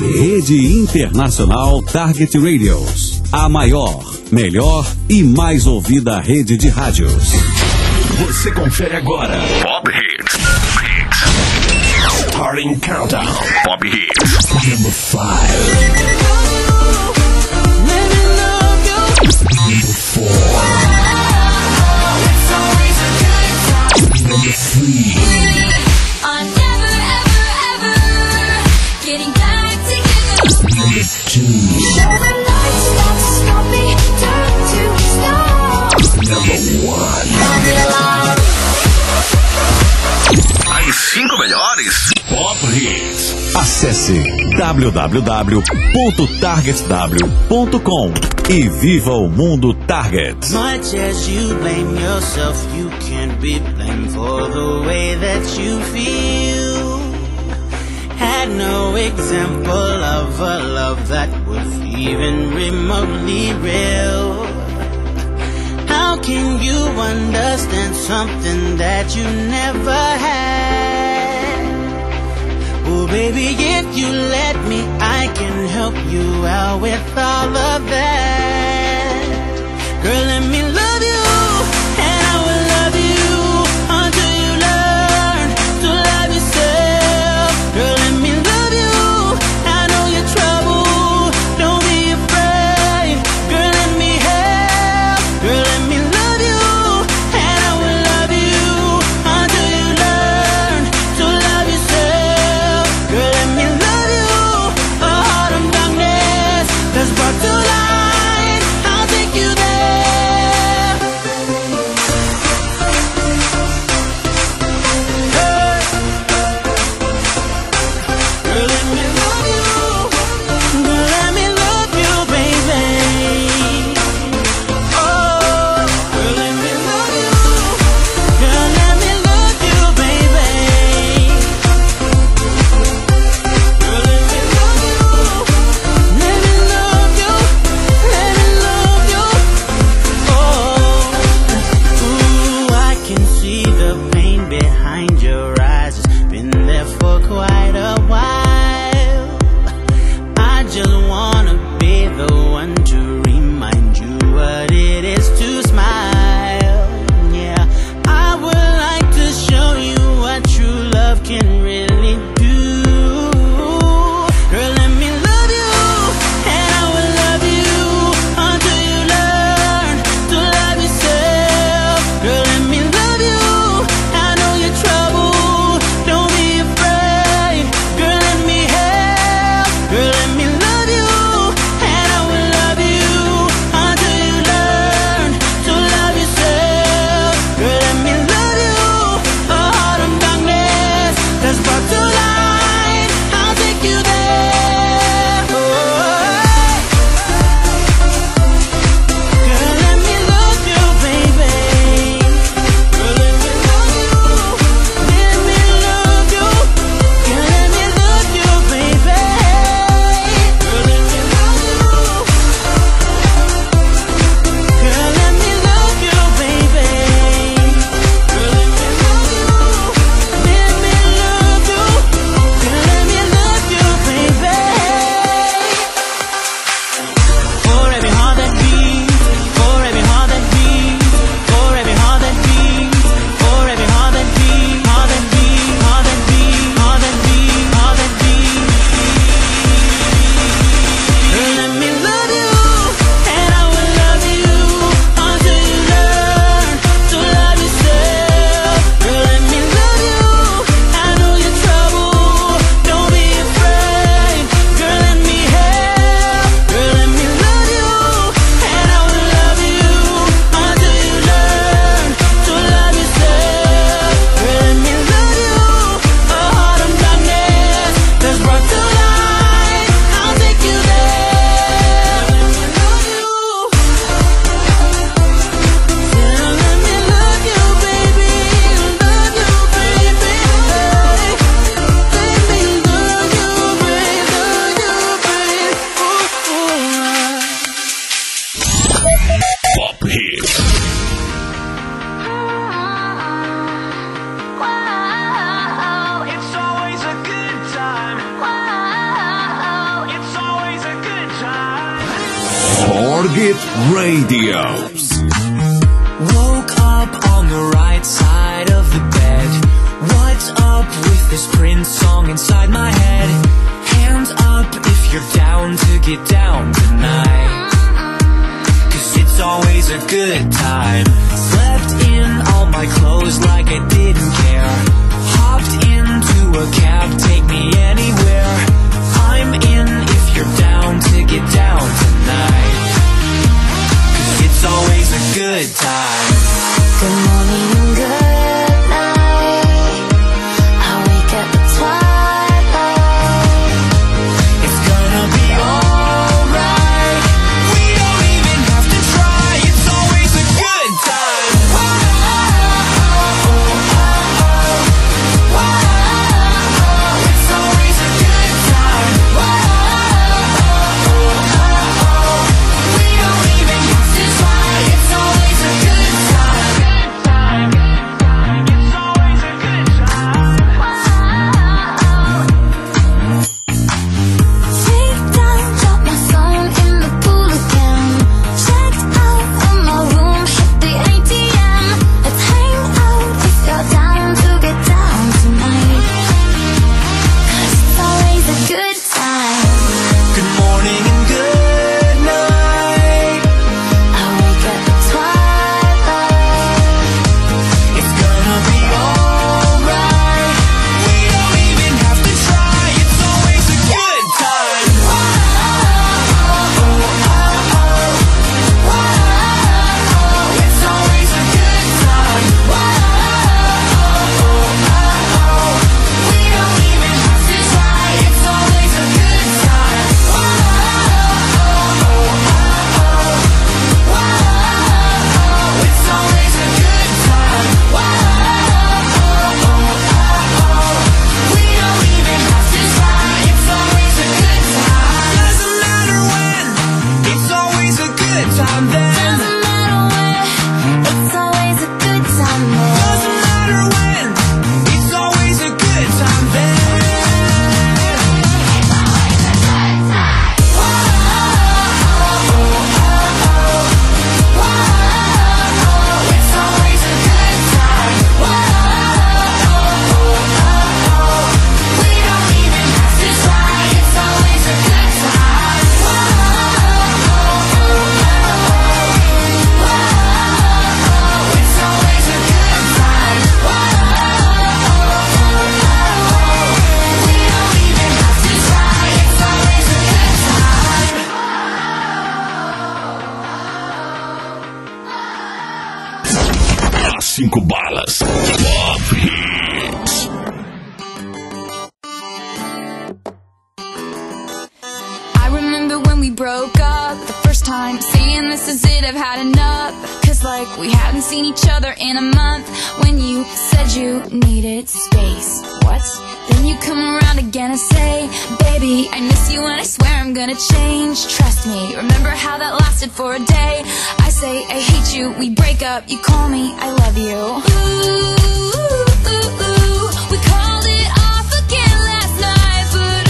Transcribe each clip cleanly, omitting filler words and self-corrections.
Rede Internacional Target Radios. A maior, melhor e mais ouvida rede de rádios. Você confere agora Pop Hits. Starting Countdown. Pop Hits. Number 5. Number 4. Number 3. I'm never, ever, ever getting back together. Number 2. Never nights that stop me, turn to stars. Number 1. As 5 melhores Pop Hits. Acesse www.targetw.com e viva o mundo Target. Much as you blame yourself, you can't be blamed for the way that you feel. Had no example of a love that was even remotely real. How can you understand something that you never had? Oh baby, if you let me, I can help you out with all of that. Girl, let me love you, and I will love you until you learn to love yourself. Girl, let me love you, I know your trouble, don't be afraid. Girl, let me help, girl, let me love you, and I will love you until you learn to love yourself. Girl, let me love you, a heart of darkness that's brought to light, I'll take you there. Hey. Girl, let me love you, girl, let me love you, baby. Oh, girl, let me love you, girl, let me love you, baby. Girl, let me love you, let me love you, let me love you. Oh, ooh, I can see the pain behind your eyes. It's been there for quite a while. I just wanna be the one to remind you what it is to smile. Yeah, I would like to show you what true love can really do. Girl, let me love you, and I will love you until you learn to love yourself. Girl, let me love you, I know your trouble, don't be afraid. Girl, let me help, girl, let me love you, and I will love you until you learn Target Radios. Woke up on the right side of the bed. What's up with this Prince song inside my head? Hands up if you're down to get down tonight. 'Cause it's always a good time. Slept in all my clothes like I didn't care. Hopped into a cab, take me anywhere. I'm in if you're down to get down tonight. 'Cause it's always a good time. Good morning and good night. I wake up at twilight. It's gonna be alright. We don't even have to try. It's always a good time. It's always a good time. We don't even have to try. It's always a good time. It's always a good time. Take down, drop my phone in the pool again. Checked out of my room, hit the ATM. Let's hang out if you're down to get down tonight. 'Cause it's always a good time. Good morning and good night. I wake up at twilight. It's gonna be alright. We don't even have to try. It's always a good time. It's always a good time. We don't even have to try. It's always a good time. It's always a good time. We don't even have to try. It's always a good time. Doesn't matter when. It's always a good time then. Doesn't matter when, it's always a good time then. Doesn't matter when. It's always a good time then. It's always a good time. We don't even have to try. It's always a good time. It's always a good time. We don't even have to try. It's always a good time. As 5 balas. Pop Hits. I remember when we broke up the first time, saying this is it, I've had enough. 'Cause like we hadn't seen each other in a month. When you said you needed space, what? Then you come around again and say, baby, I miss you and I swear I'm gonna change. Trust me, remember how that lasted for a day? I say I hate you, we break up, you call me, I love you. Ooh, we called it off again last night, but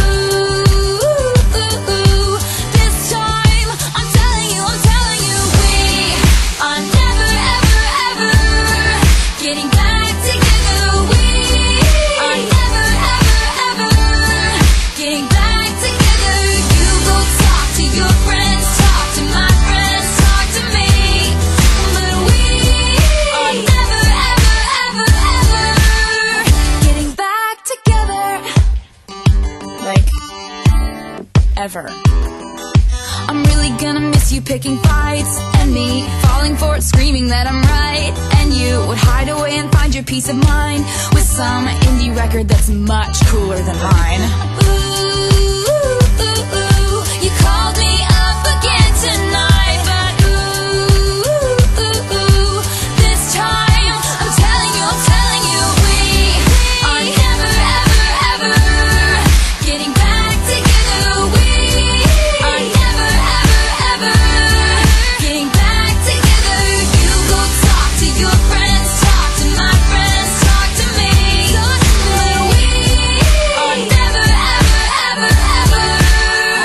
ooh, this time I'm telling you, we are never, ever, ever getting back together. We are never, ever, ever getting back together. You go talk to your friends, talk to my friends, talk to me, but we are never, ever, ever, ever getting back together. Like, ever. I'm really gonna miss you picking fights, and me falling for it, screaming that I'm right. And you would hide away and find your peace of mind with some indie record that's much cooler than mine. Ooh, you called me up again tonight, but ooh, this time I'm telling you, we are never, ever, ever getting back together. We are never, ever, ever getting back together. You go talk to your friends, talk to my friends, talk to me, but we are never, ever, ever, ever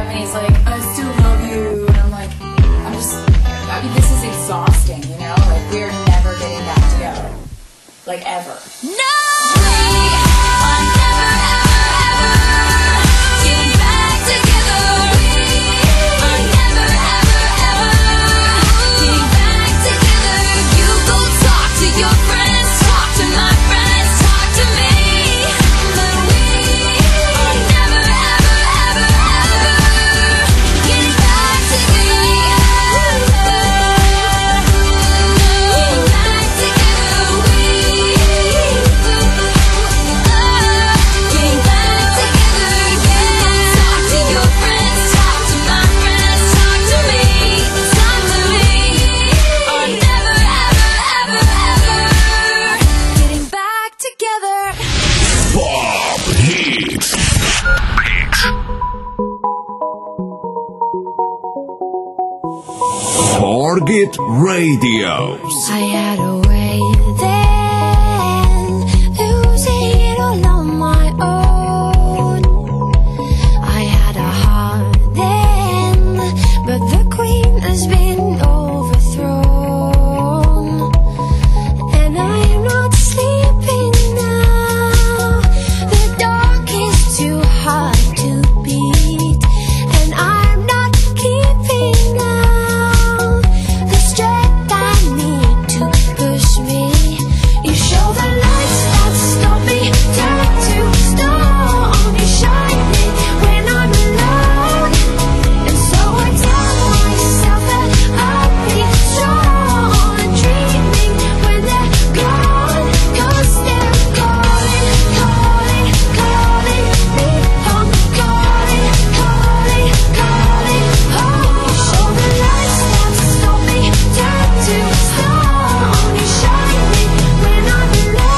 him and he's like, I still love you. And I'm like, I mean, this is exhausting, you know? Like, we're never getting back together. Like, ever. No! We are never, ever, ever getting back together. We are never, ever, ever getting back together. You go talk to your friends, talk to my friends, talk to me. But we are never, ever, ever, ever getting back together. Getting back together. Getting back together. Talk to your friends, talk to my friends, talk to me. Talk to me. Are never, ever, ever, ever getting back together. Pop Hits. Target Radio. I had a way then, losing it all on my own. I had a heart then, but the queen has been overthrown. And I am not sleeping now. The dark is too hard to beat, and I'm not keeping out the strength I need to push me. You show the lights that stop me, turn to stone. You shine me when I'm alone, and so I tell myself that I'll be strong. Dreaming when they're gone, 'cause they're calling, calling, calling me home. Calling, calling, calling home. You show the lights that stop me, turn to stone. You shine me when I'm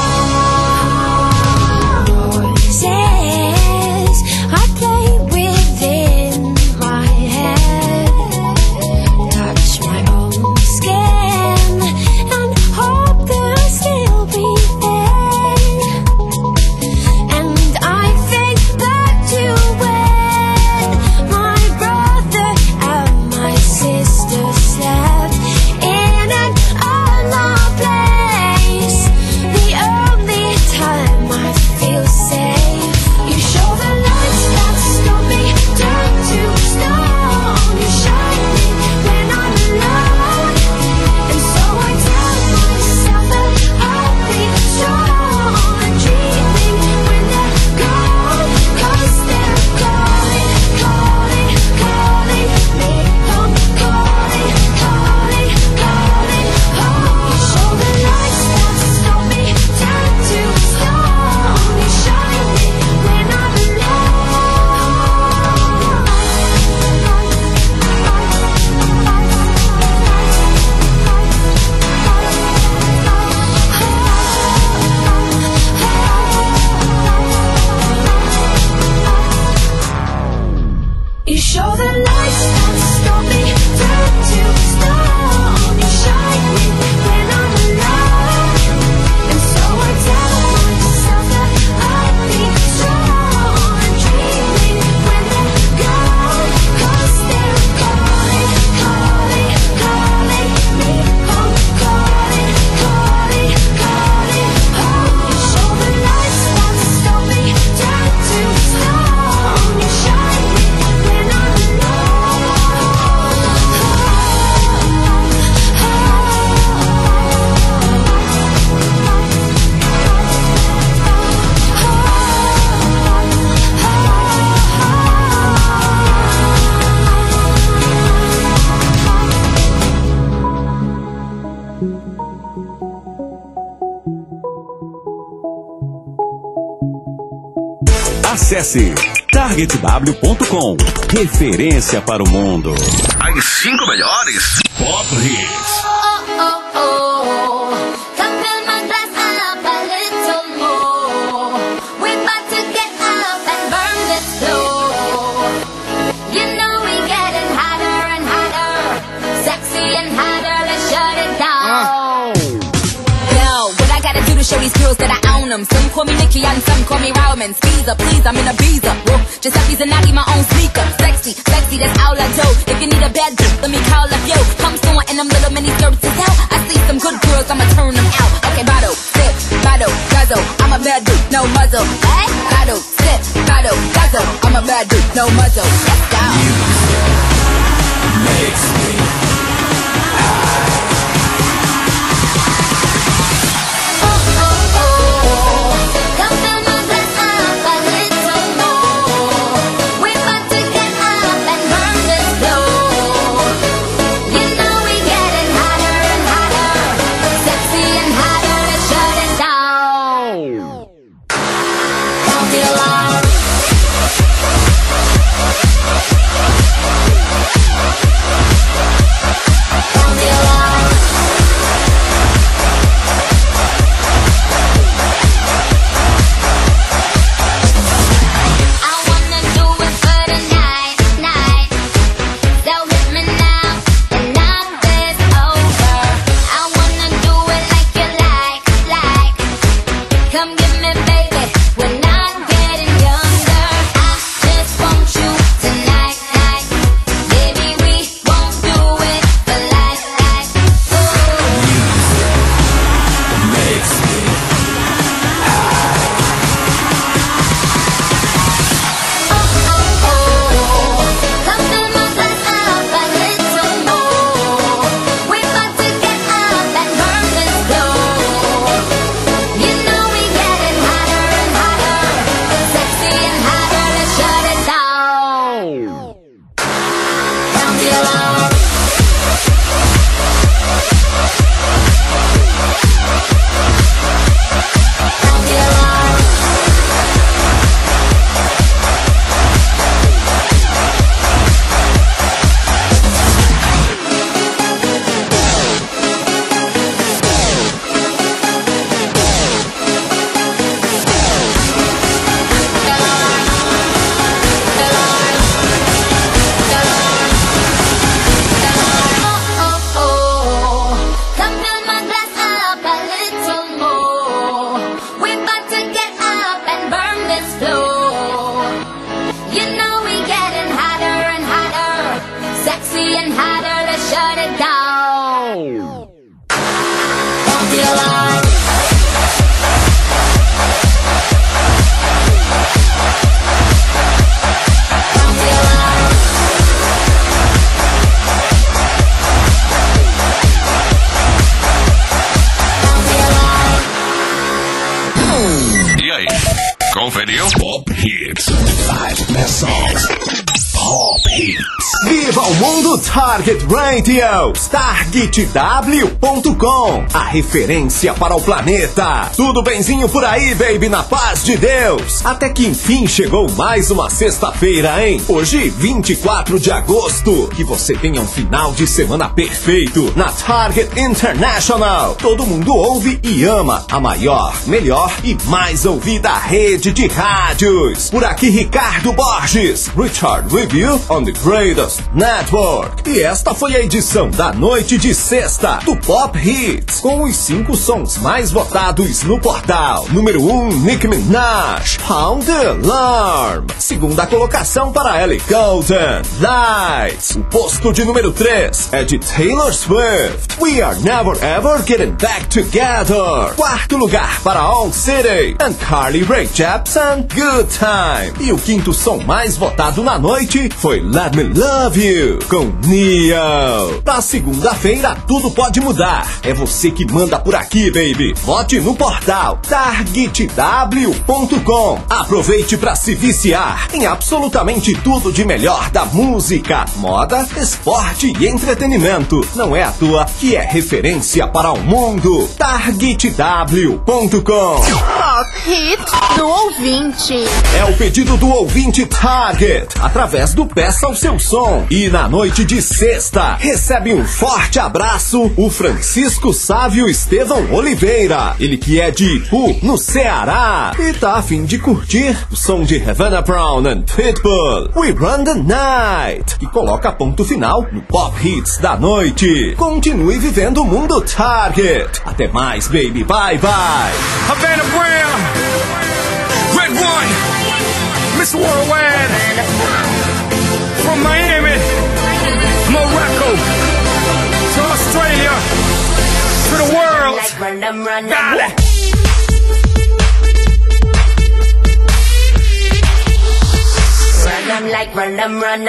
alone. Voices I play within my head, touch my own skin and hope that I'll still be there. And I think back to when my brother and my sister slept in an unloved place. The only time I feel safe. You show the lights that stop me, turn to stone. You shine me when I'm alone, and so I tell myself that I'll be strong. Dreaming when they're gone, 'cause they're calling, calling, calling me home. Calling, calling, calling home. You show the lights that stop me, turn to stone. You shine me when I'm alone. You show the lights that stop me, turn to stone. You shine me when I'm alone, and so I tell myself that I'll be strong. Dreaming when they're gone, 'cause they're calling, calling, calling me home. Calling, calling, calling home. You show the lights that stop me, turn to stone. You shine me when I'm Acesse targetw.com. Referência para o mundo. As 5 melhores Pop Hits. Come fill my glass up a little more. We're about to get up and burn this floor. You know we getting hotter and hotter, sexy and hotter. Let's shut it down. Yo, what I gotta do to show these girls that I own them. Some call me Nicki and some call me Rowman. Skeezer, please, I'm in a Beezer. Whoa, Giuseppe's and Natty, my own sneaker. Sexy, sexy, that's all I do. If you need a bad bitch, let me call up yo. Come soon in them little mini skirts is out. I see some good girls, I'ma turn them out. Okay, bottle, sip, bottle, guzzle. I'm a bad dude, no muzzle. Hey, bottle, sip, bottle, guzzle. I'm a bad dude, no muzzle. Let's go. Makes me Conferiu? Pop Hits. 5 best songs. Pop Hits. Viva o mundo Target Radio! TargetW.com, a referência para o planeta. Tudo benzinho por aí, baby, na paz de Deus. Até que enfim chegou mais uma sexta-feira, hein? Hoje, 24 de agosto. Que você tenha um final de semana perfeito na Target International. Todo mundo ouve e ama a maior, melhor e mais ouvida rede de rádios. Por aqui, Ricardo Borges. Richard Review on the Greatest Network. E esta foi a edição da noite de sexta do Pop Hits, com os 5 sons mais votados no portal. Número 1, Nicki Minaj, Pound the Alarm. Segunda colocação para Ellie Goulding, Lights. O posto de número 3 é de Taylor Swift, We Are Never Ever Getting Back Together. Quarto lugar para All City and Carly Rae Jepsen, Good Time. E o quinto som mais votado na noite foi Let Me Love You, com Neo. Na segunda-feira, tudo pode mudar. É você que manda por aqui, baby. Vote no portal TargetW.com. Aproveite para se viciar em absolutamente tudo de melhor da música, moda, esporte e entretenimento. Não é à toa que é referência para o mundo. TargetW.com. Pop Hits do ouvinte. É o pedido do ouvinte Target, através do Peça o Seu Som. som. E na noite de sexta, recebe um forte abraço o Francisco Sávio Estevão Oliveira. Ele que é de Ipu, no Ceará, e tá a fim de curtir o som de Havana Brown and Pitbull, We Run the Night, que coloca ponto final no Pop Hits da noite. Continue vivendo o mundo Target. Até mais, baby. Bye, bye. Havana Brown, Red One, Mr. Worldwide, from Miami, Morocco, to Australia, to the world. Dale. Like run them. When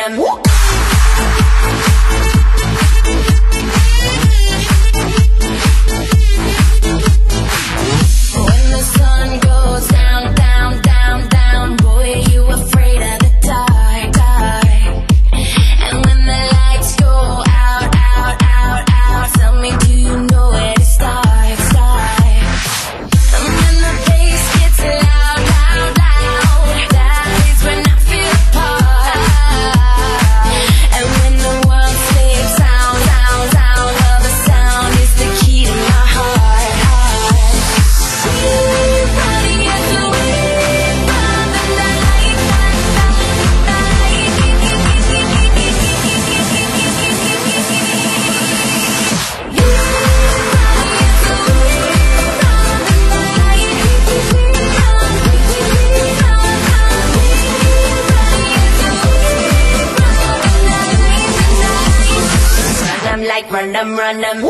the sun goes down, down, down, down, boy, you afraid of the dark, dark. And when the lights go out, out, out, out, tell me, do you know where to start, start? And when the bass gets loud, loud, loud, that is when I feel apart. And when the world sleeps, sound, sound, sound, well, the sound is the key to my heart, heart. We're running as the wind from the night, run them. Run them.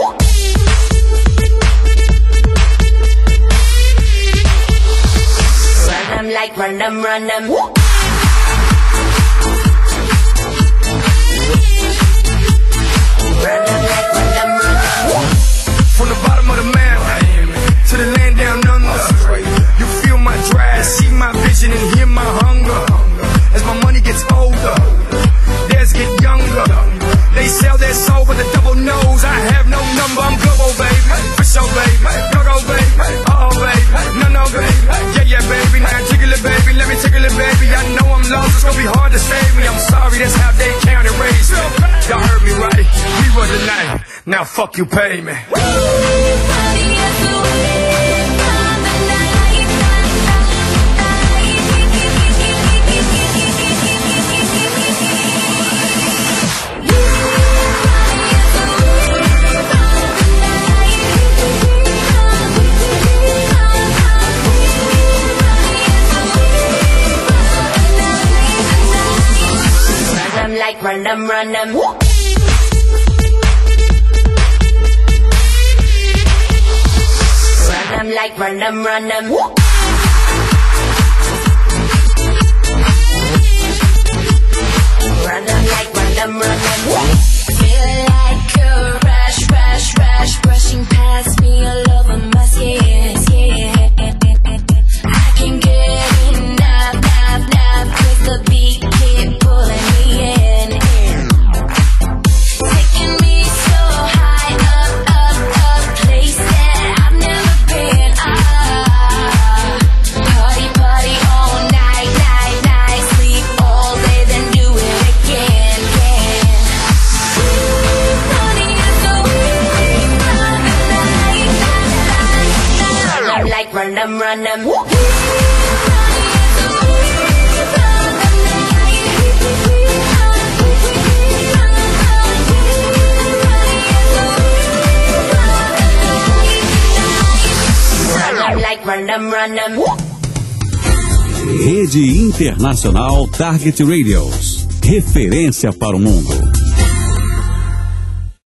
Like run them. Run them. From the bottom of the map to the land down under, you feel my drive, see my vision and hear my hunger. As my money gets older, theirs get younger. They sell their soul with a double nose. I have no number, I'm global, baby. For sure, baby. Go, baby. Oh, baby. No, baby. Yeah, baby. Now jiggle it, baby. Let me tickle it, baby. I know I'm lost, it's gonna be hard to save me. I'm sorry, that's how they count and raise me. Y'all heard me right. We were the night. Now fuck you, pay me. Like run them. Run them. Like run them. Run them. Run them like run them. Run them. Feel like a rush, brushing past me all over my skin, yeah. I can get enough, 'cause the beat keep pulling me in. Taking me so high up, place that I've never been. Party all night, sleep all day, then do it again. Running as the wind from the night. Like run them. Run them. Like run them. Run them. Rede Internacional Target Radios. Referência para o mundo.